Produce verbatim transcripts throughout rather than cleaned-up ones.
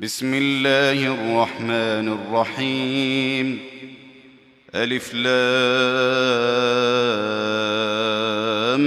بسم الله الرحمن الرحيم. ألف لام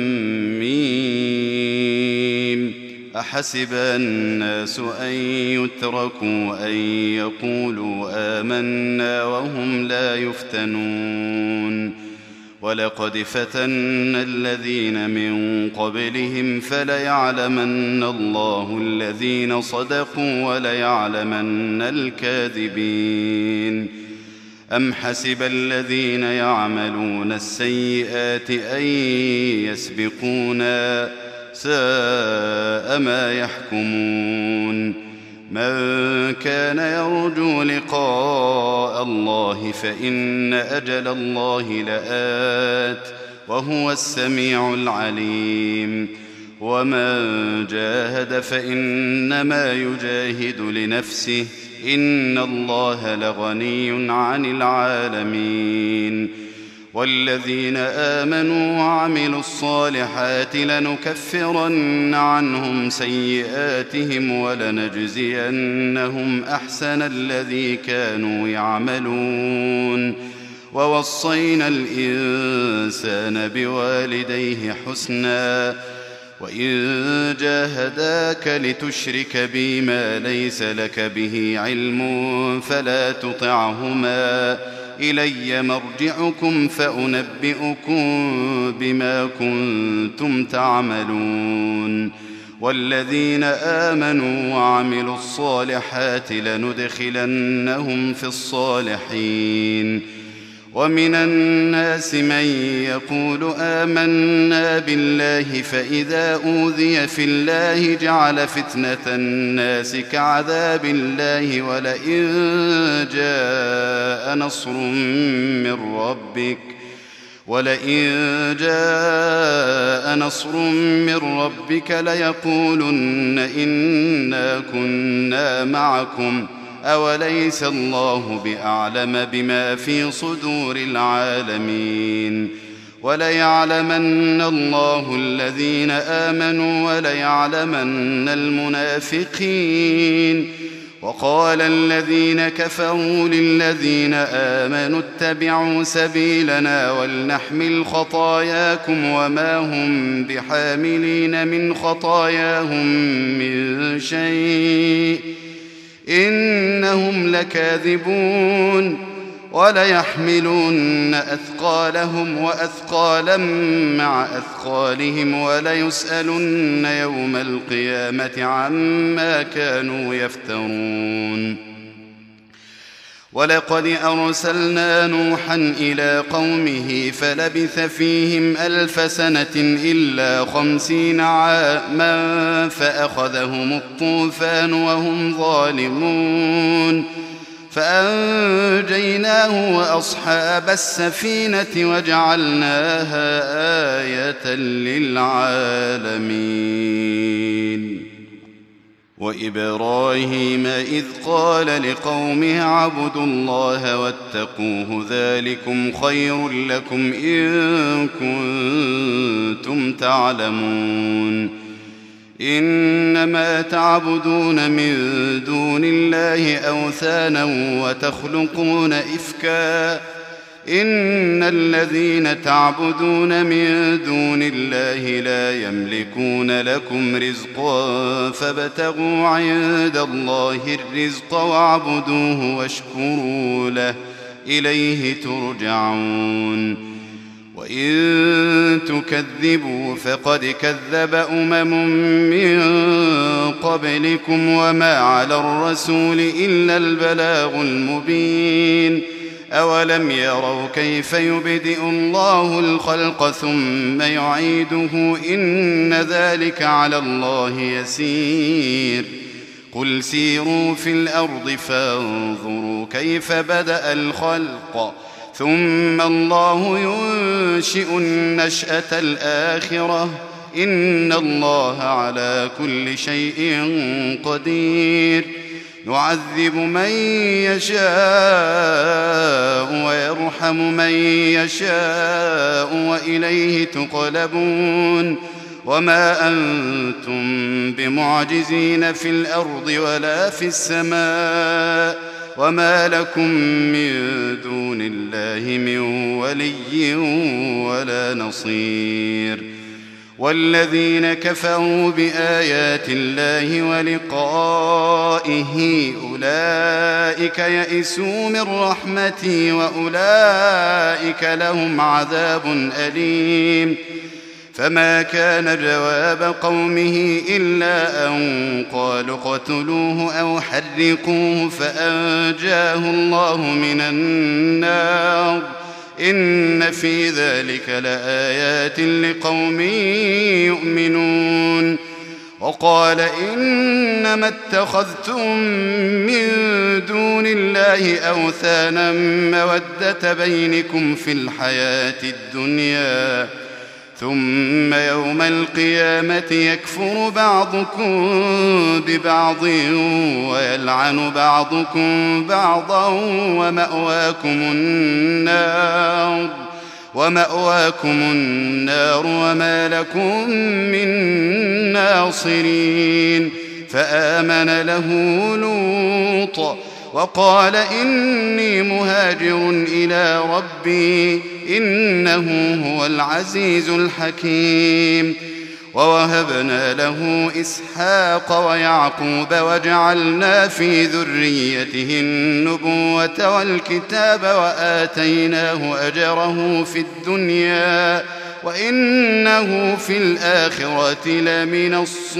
ميم. أحسب الناس أن يتركوا أن يقولوا آمنا وهم لا يفتنون. ولقد فتنا الذين من قبلهم فليعلمن الله الذين صدقوا وليعلمن الكاذبين. أم حسب الذين يعملون السيئات أن يسبقونا ساء ما يحكمون. من كان يرجو لقاء الله فإن أجل الله لآت وهو السميع العليم. ومن جاهد فإنما يجاهد لنفسه إن الله لغني عن العالمين. والذين آمنوا وعملوا الصالحات لنكفرن عنهم سيئاتهم ولنجزينهم أحسن الذي كانوا يعملون. ووصينا الإنسان بوالديه حسنا وإن جاهداك لتشرك بي ما ليس لك به علم فلا تطعهما إلي مرجعكم فأنبئكم بما كنتم تعملون. والذين آمنوا وعملوا الصالحات لندخلنهم في الصالحين. ومن الناس من يقول آمنا بالله فإذا أوذي في الله جعل فتنة الناس كعذاب الله ولئن جاء نصر من ربك ولئن جاء نصر من ربك ليقولن إنا كنا معكم أوليس الله بأعلم بما في صدور العالمين. وليعلمن الله الذين آمنوا وليعلمن المنافقين. وقال الذين كفروا للذين آمنوا اتبعوا سبيلنا ولنحمل خطاياكم وما هم بحاملين من خطاياهم من شيء إنهم لكاذبون. وليحملن أثقالهم وأثقالا مع أثقالهم وليسألن يوم القيامة عما كانوا يفترون. ولقد أرسلنا نوحا إلى قومه فلبث فيهم ألف سنة إلا خمسين عاما فأخذهم الطوفان وهم ظالمون فأنجيناه وأصحاب السفينة وجعلناها آية للعالمين. وإبراهيم إذ قال لقومه اعبدوا الله واتقوه ذلكم خير لكم إن كنتم تعلمون. إنما تعبدون من دون الله أوثانا وتخلقون إفكا إن الذين تعبدون من دون الله لا يملكون لكم رزقا فابتغوا عند الله الرزق واعبدوه واشكروا له إليه ترجعون. وإن تكذبوا فقد كذب أمم من قبلكم وما على الرسول إلا البلاغ المبين. أولم يروا كيف يبدئ الله الخلق ثم يعيده إن ذلك على الله يسير. قل سيروا في الأرض فانظروا كيف بدأ الخلق ثم الله ينشئ النشأة الآخرة إن الله على كل شيء قدير. يعذب من يشاء ويرحم من يشاء وإليه تقلبون. وما أنتم بمعجزين في الأرض ولا في السماء وما لكم من دون الله من ولي ولا نصير والذين كفروا بآيات الله ولقائه أولئك يئسوا من رحمتي وأولئك لهم عذاب أليم فما كان جواب قومه إلا أن قالوا اقتلوه أو حرقوه فأنجاه الله من النار إن في ذلك لآيات لقوم يؤمنون وقال إنما اتخذتم من دون الله أوثانا مودة بينكم في الحياة الدنيا ثم يوم القيامة يكفر بعضكم ببعض ويلعن بعضكم بعضا ومأواكم النار ومأواكم النار وما لكم من ناصرين فآمن له لوط وقال إني مهاجر إلى ربي إنه هو العزيز الحكيم ووهبنا له إسحاق ويعقوب وجعلنا في ذريته النبوة والكتاب وآتيناه أجره في الدنيا وإنه في الآخرة لمن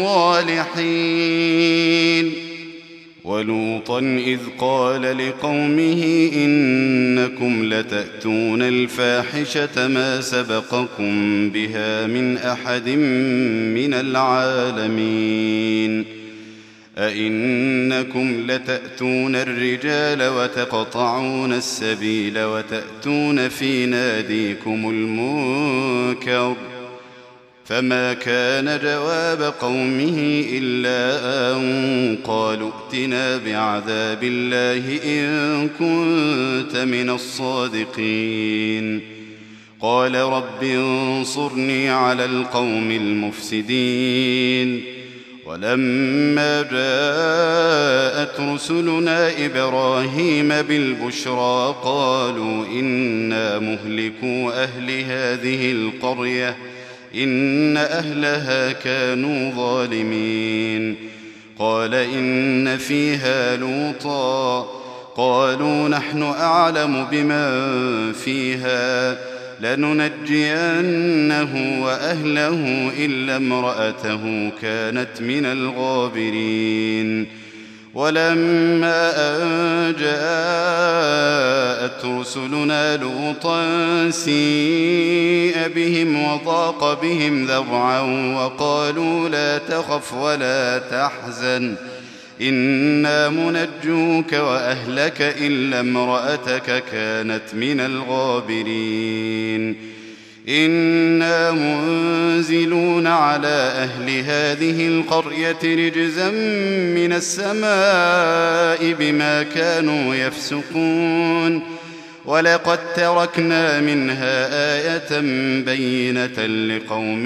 الصالحين ولوطا إذ قال لقومه إنكم لتأتون الفاحشة ما سبقكم بها من أحد من العالمين أئنكم لتأتون الرجال وتقطعون السبيل وتأتون في ناديكم المنكر فما كان جواب قومه إلا أن قالوا ائتنا بعذاب الله إن كنت من الصادقين قال رب انصرني على القوم المفسدين ولما جاءت رسلنا إبراهيم بالبشرى قالوا إنا مهلكو أهل هذه القرية إن أهلها كانوا ظالمين قال إن فيها لوطا قالوا نحن أعلم بمن فيها لننجينه وأهله إلا امرأته كانت من الغابرين ولما أن جاءت رسلنا لوطا سيء بهم وضاق بهم ذرعا وقالوا لا تخف ولا تحزن إنا منجوك وأهلك إلا امرأتك كانت من الغابرين إنا منزلون على أهل هذه القرية رجزا من السماء بما كانوا يفسقون ولقد تركنا منها آية بينة لقوم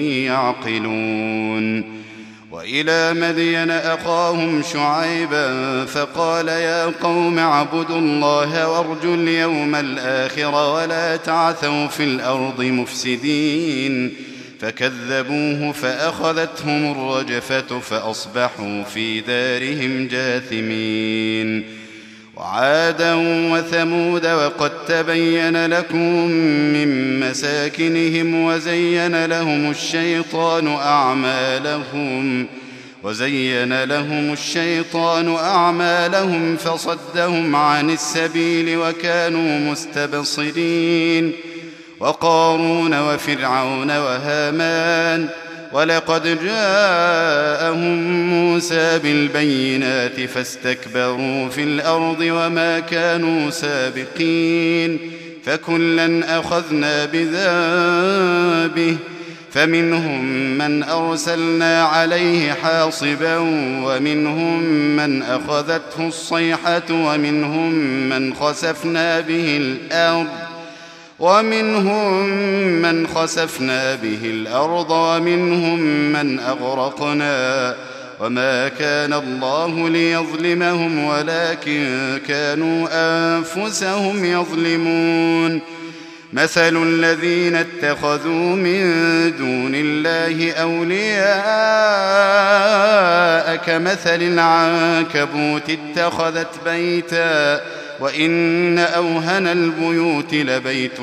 يعقلون وإلى مدين أخاهم شعيبا فقال يا قوم اعبدوا الله وارجوا اليوم الآخر ولا تعثوا في الأرض مفسدين فكذبوه فأخذتهم الرجفة فأصبحوا في دارهم جاثمين وعادا وثمود وقد تبين لكم من مساكنهم وزين لهم الشيطان أعمالهم وزين لهم الشيطان أعمالهم فصدهم عن السبيل وكانوا مستبصرين وقارون وفرعون وهامان ولقد جاءهم موسى بالبينات فاستكبروا في الأرض وما كانوا سابقين فكلا أخذنا بذنبه فمنهم من أرسلنا عليه حاصبا ومنهم من أخذته الصيحة ومنهم من خسفنا به الأرض ومنهم من خسفنا به الأرض ومنهم من أغرقنا وما كان الله ليظلمهم ولكن كانوا أنفسهم يظلمون مثل الذين اتخذوا من دون الله أولياء كمثل العنكبوت اتخذت بيتا وإن أوهن البيوت لبيت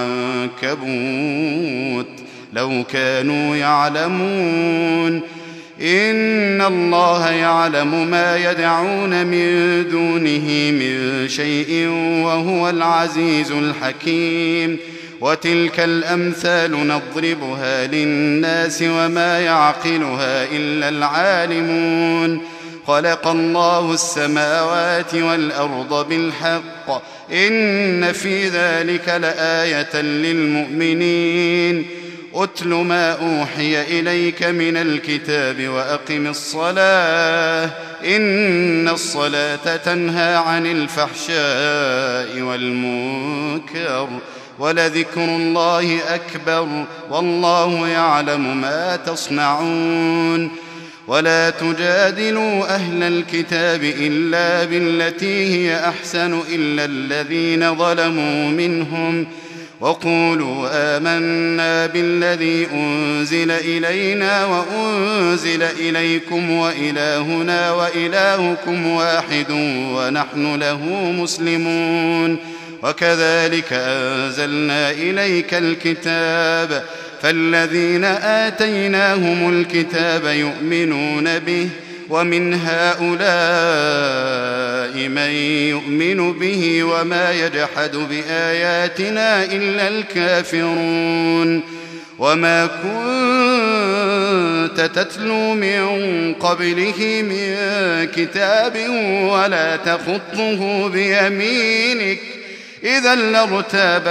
العنكبوت لو كانوا يعلمون إن الله يعلم ما يدعون من دونه من شيء وهو العزيز الحكيم وتلك الأمثال نضربها للناس وما يعقلها إلا العالمون خلق الله السماوات والأرض بالحق إن في ذلك لآية للمؤمنين أتل ما أوحي إليك من الكتاب وأقم الصلاة إن الصلاة تنهى عن الفحشاء والمنكر ولذكر الله أكبر والله يعلم ما تصنعون ولا تجادلوا أهل الكتاب إلا بالتي هي أحسن إلا الذين ظلموا منهم وقولوا آمنا بالذي أنزل إلينا وأنزل إليكم وإلهنا وإلهكم واحد ونحن له مسلمون وكذلك أنزلنا إليك الكتاب فالذين آتيناهم الكتاب يؤمنون به ومن هؤلاء من يؤمن به وما يجحد بآياتنا إلا الكافرون وما كنت تتلو من قبله من كتاب ولا تخطه بيمينك إذا لارتاب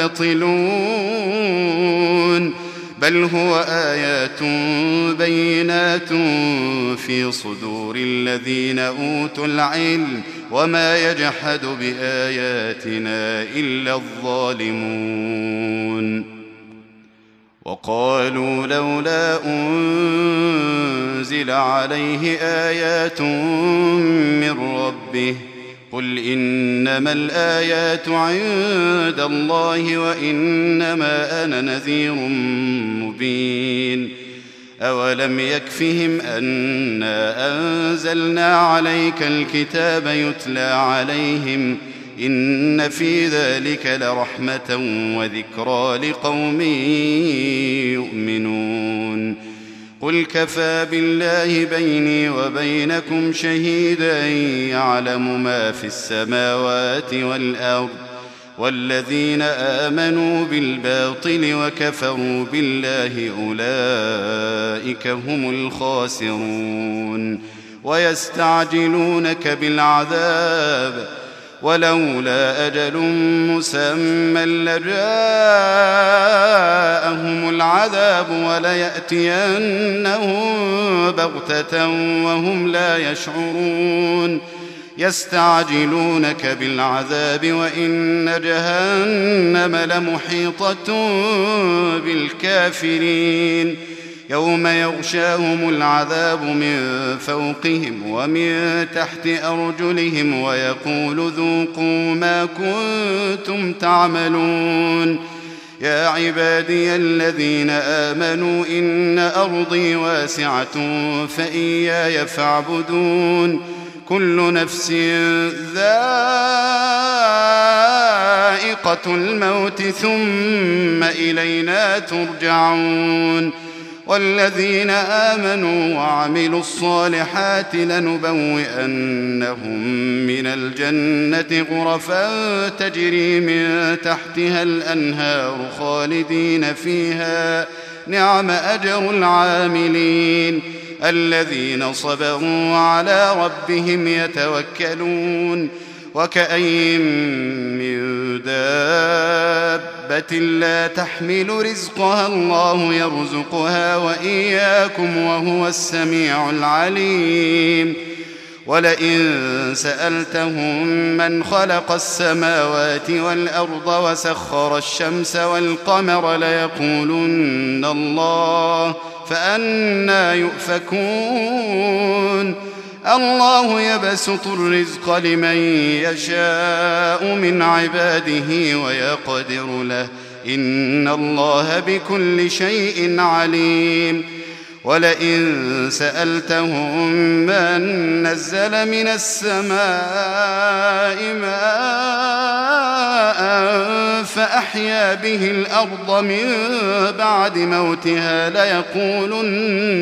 المبطلون بل هو آيات بينات في صدور الذين أوتوا العلم وما يجحد بآياتنا إلا الظالمون وقالوا لولا أنزل عليه آيات من ربه قل إنما الآيات عند الله وإنما أنا نذير مبين أولم يكفهم أنا أنزلنا عليك الكتاب يتلى عليهم إن في ذلك لرحمة وذكرى لقوم يؤمنون قل كفى بالله بيني وبينكم شهيدا يعلم ما في السماوات والأرض والذين آمنوا بالباطل وكفروا بالله أولئك هم الخاسرون ويستعجلونك بالعذاب ولولا أجل مسمى لجاءهم العذاب وليأتينهم بغتة وهم لا يشعرون يستعجلونك بالعذاب وإن جهنم لمحيطة بالكافرين يوم يغشاهم العذاب من فوقهم ومن تحت أرجلهم ويقول ذوقوا ما كنتم تعملون يا عبادي الذين آمنوا إن أرضي واسعة فإياي فاعبدون كل نفس ذائقة الموت ثم إلينا ترجعون والذين آمنوا وعملوا الصالحات لنبوئنهم من الجنة غرفا تجري من تحتها الأنهار خالدين فيها نعم أجر العاملين الذين صبروا على ربهم يتوكلون وكأين من دابة لا تحمل رزقها الله يرزقها وإياكم وهو السميع العليم ولئن سألتهم من خلق السماوات والأرض وسخر الشمس والقمر ليقولن الله فأنى يؤفكون الله يبسط الرزق لمن يشاء من عباده ويقدر له إن الله بكل شيء عليم ولئن سألتهم من نزل من السماء ماء فأحيا به الأرض من بعد موتها ليقولن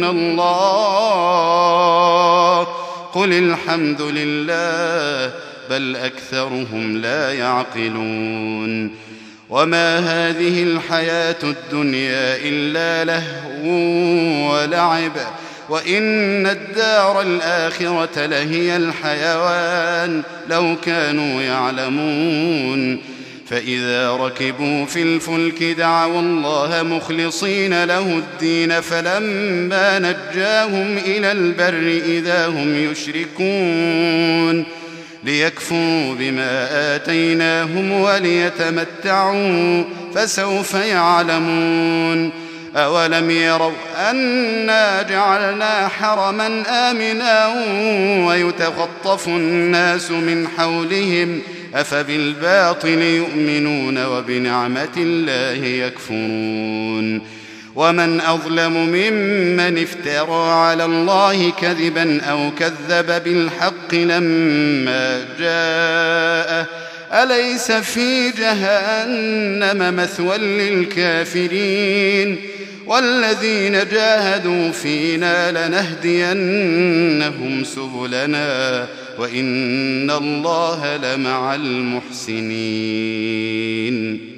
الله قل الحمد لله بل أكثرهم لا يعقلون وما هذه الحياة الدنيا إلا لهو ولعب وإن الدار الآخرة لهي الحيوان لو كانوا يعلمون فإذا ركبوا في الفلك دعوا الله مخلصين له الدين فلما نجاهم إلى البر إذا هم يشركون ليكفروا بما آتيناهم وليتمتعوا فسوف يعلمون أولم يروا أنا جعلنا حرما آمنا ويتخطف الناس من حولهم أفبالباطل يؤمنون وبنعمة الله يكفرون ومن أظلم ممن افترى على الله كذبا أو كذب بالحق لما جاءه أليس في جهنم مثوى للكافرين والذين جاهدوا فينا لنهدينهم سبلنا وإن الله لمع المحسنين.